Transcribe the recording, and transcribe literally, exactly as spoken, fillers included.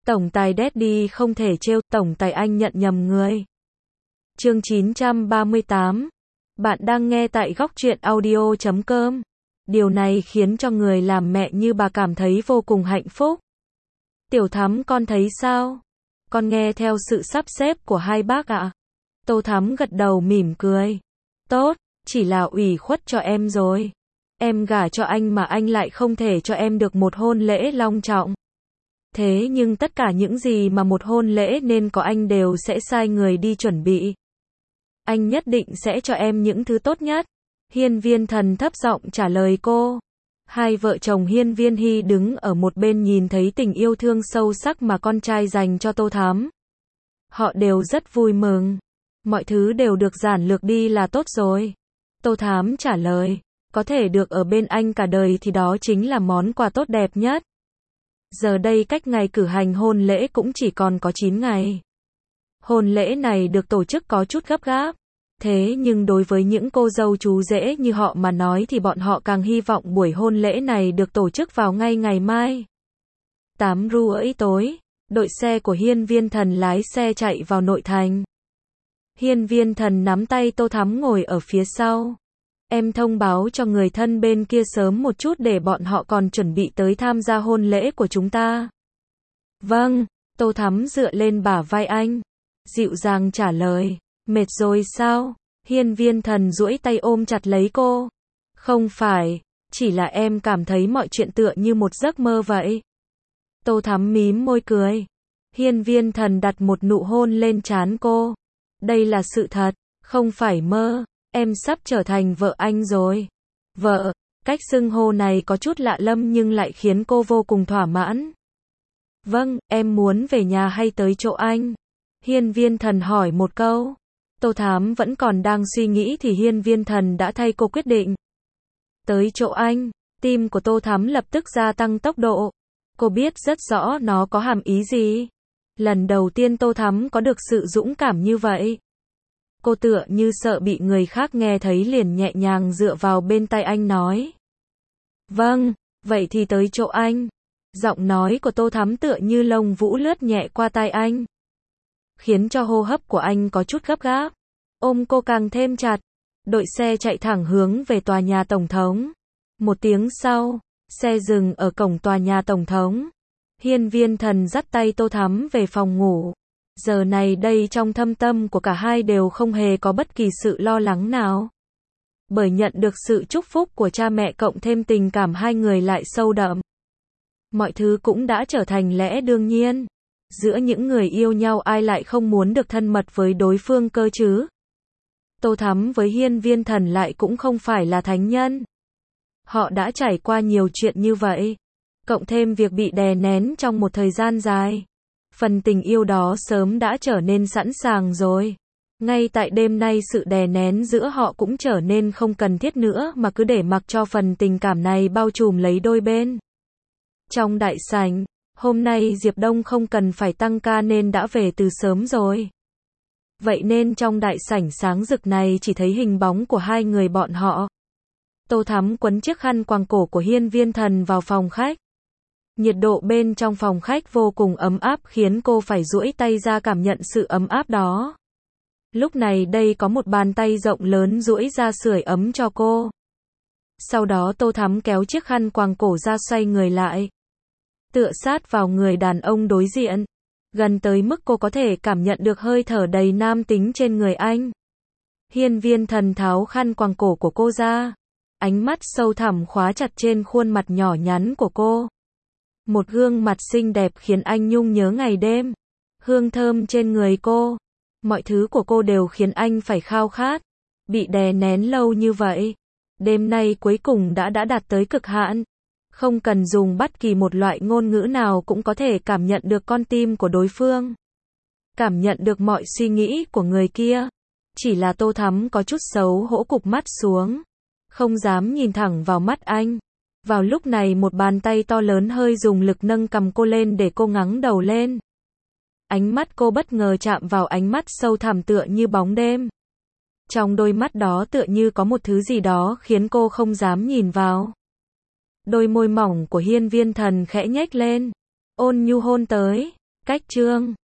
Tổng tài Daddy không thể trêu, tổng tài anh nhận nhầm người. Chương chín trăm ba mươi tám. Bạn đang nghe tại góc truyện audio chấm com. Điều này khiến cho người làm mẹ như bà cảm thấy vô cùng hạnh phúc. Tiểu Thắm, con thấy sao? Con nghe theo sự sắp xếp của hai bác ạ. Tô Thắm gật đầu mỉm cười. Tốt, chỉ là ủy khuất cho em rồi. Em gả cho anh mà anh lại không thể cho em được một hôn lễ long trọng. Thế nhưng tất cả những gì mà một hôn lễ nên có anh đều sẽ sai người đi chuẩn bị. Anh nhất định sẽ cho em những thứ tốt nhất. Hiên Viên Thần thấp giọng trả lời cô. Hai vợ chồng Hiên Viên Hy đứng ở một bên nhìn thấy tình yêu thương sâu sắc mà con trai dành cho Tô Thắm. Họ đều rất vui mừng. Mọi thứ đều được giản lược đi là tốt rồi. Tô Thắm trả lời. Có thể được ở bên anh cả đời thì đó chính là món quà tốt đẹp nhất. Giờ đây cách ngày cử hành hôn lễ cũng chỉ còn có chín ngày. Hôn lễ này được tổ chức có chút gấp gáp. Thế nhưng đối với những cô dâu chú rể như họ mà nói thì bọn họ càng hy vọng buổi hôn lễ này được tổ chức vào ngay ngày mai. Tám rưỡi tối, đội xe của Hiên Viên Thần lái xe chạy vào nội thành. Hiên Viên Thần nắm tay Tô Thắm ngồi ở phía sau. Em thông báo cho người thân bên kia sớm một chút để bọn họ còn chuẩn bị tới tham gia hôn lễ của chúng ta. Vâng, Tô Thắm dựa lên bả vai anh. Dịu dàng trả lời. Mệt rồi sao? Hiên Viên Thần duỗi tay ôm chặt lấy cô. Không phải, chỉ là em cảm thấy mọi chuyện tựa như một giấc mơ vậy. Tô Thắm mím môi cười. Hiên Viên Thần đặt một nụ hôn lên trán cô. Đây là sự thật, không phải mơ. Em sắp trở thành vợ anh rồi. Vợ, cách xưng hô này có chút lạ lẫm nhưng lại khiến cô vô cùng thỏa mãn. Vâng, em muốn về nhà hay tới chỗ anh? Hiên Viên Thần hỏi một câu. Tô Thắm vẫn còn đang suy nghĩ thì Hiên Viên Thần đã thay cô quyết định. Tới chỗ anh, tim của Tô Thắm lập tức gia tăng tốc độ. Cô biết rất rõ nó có hàm ý gì. Lần đầu tiên Tô Thắm có được sự dũng cảm như vậy. Cô tựa như sợ bị người khác nghe thấy liền nhẹ nhàng dựa vào bên tai anh nói. Vâng, vậy thì tới chỗ anh. Giọng nói của Tô Thắm tựa như lông vũ lướt nhẹ qua tai anh. Khiến cho hô hấp của anh có chút gấp gáp. Ôm cô càng thêm chặt. Đội xe chạy thẳng hướng về tòa nhà Tổng thống. Một tiếng sau, xe dừng ở cổng tòa nhà Tổng thống. Hiên Viên Thần dắt tay Tô Thắm về phòng ngủ. Giờ này đây trong thâm tâm của cả hai đều không hề có bất kỳ sự lo lắng nào. Bởi nhận được sự chúc phúc của cha mẹ cộng thêm tình cảm hai người lại sâu đậm. Mọi thứ cũng đã trở thành lẽ đương nhiên. Giữa những người yêu nhau ai lại không muốn được thân mật với đối phương cơ chứ? Tô Thắm với Hiên Viên Thần lại cũng không phải là thánh nhân. Họ đã trải qua nhiều chuyện như vậy. Cộng thêm việc bị đè nén trong một thời gian dài. Phần tình yêu đó sớm đã trở nên sẵn sàng rồi. Ngay tại đêm nay sự đè nén giữa họ cũng trở nên không cần thiết nữa mà cứ để mặc cho phần tình cảm này bao trùm lấy đôi bên. Trong đại sảnh, hôm nay Diệp Đông không cần phải tăng ca nên đã về từ sớm rồi. Vậy nên trong đại sảnh sáng rực này chỉ thấy hình bóng của hai người bọn họ. Tô Thắm quấn chiếc khăn quàng cổ của Hiên Viên Thần vào phòng khách. Nhiệt độ bên trong phòng khách vô cùng ấm áp khiến cô phải duỗi tay ra cảm nhận sự ấm áp đó. Lúc này đây có một bàn tay rộng lớn duỗi ra sưởi ấm cho cô. Sau đó Tô Thắm kéo chiếc khăn quàng cổ ra xoay người lại. Tựa sát vào người đàn ông đối diện. Gần tới mức cô có thể cảm nhận được hơi thở đầy nam tính trên người anh. Hiên Viên Thần tháo khăn quàng cổ của cô ra. Ánh mắt sâu thẳm khóa chặt trên khuôn mặt nhỏ nhắn của cô. Một gương mặt xinh đẹp khiến anh nhung nhớ ngày đêm. Hương thơm trên người cô. Mọi thứ của cô đều khiến anh phải khao khát. Bị đè nén lâu như vậy. Đêm nay cuối cùng đã đã đạt tới cực hạn. Không cần dùng bất kỳ một loại ngôn ngữ nào cũng có thể cảm nhận được con tim của đối phương. Cảm nhận được mọi suy nghĩ của người kia. Chỉ là Tô Thắm có chút xấu hổ cụp mắt xuống. Không dám nhìn thẳng vào mắt anh. Vào lúc này một bàn tay to lớn hơi dùng lực nâng cầm cô lên để cô ngẩng đầu lên. Ánh mắt cô bất ngờ chạm vào ánh mắt sâu thẳm tựa như bóng đêm. Trong đôi mắt đó tựa như có một thứ gì đó khiến cô không dám nhìn vào. Đôi môi mỏng của Hiên Viên Thần khẽ nhếch lên. Ôn nhu hôn tới. Cách chương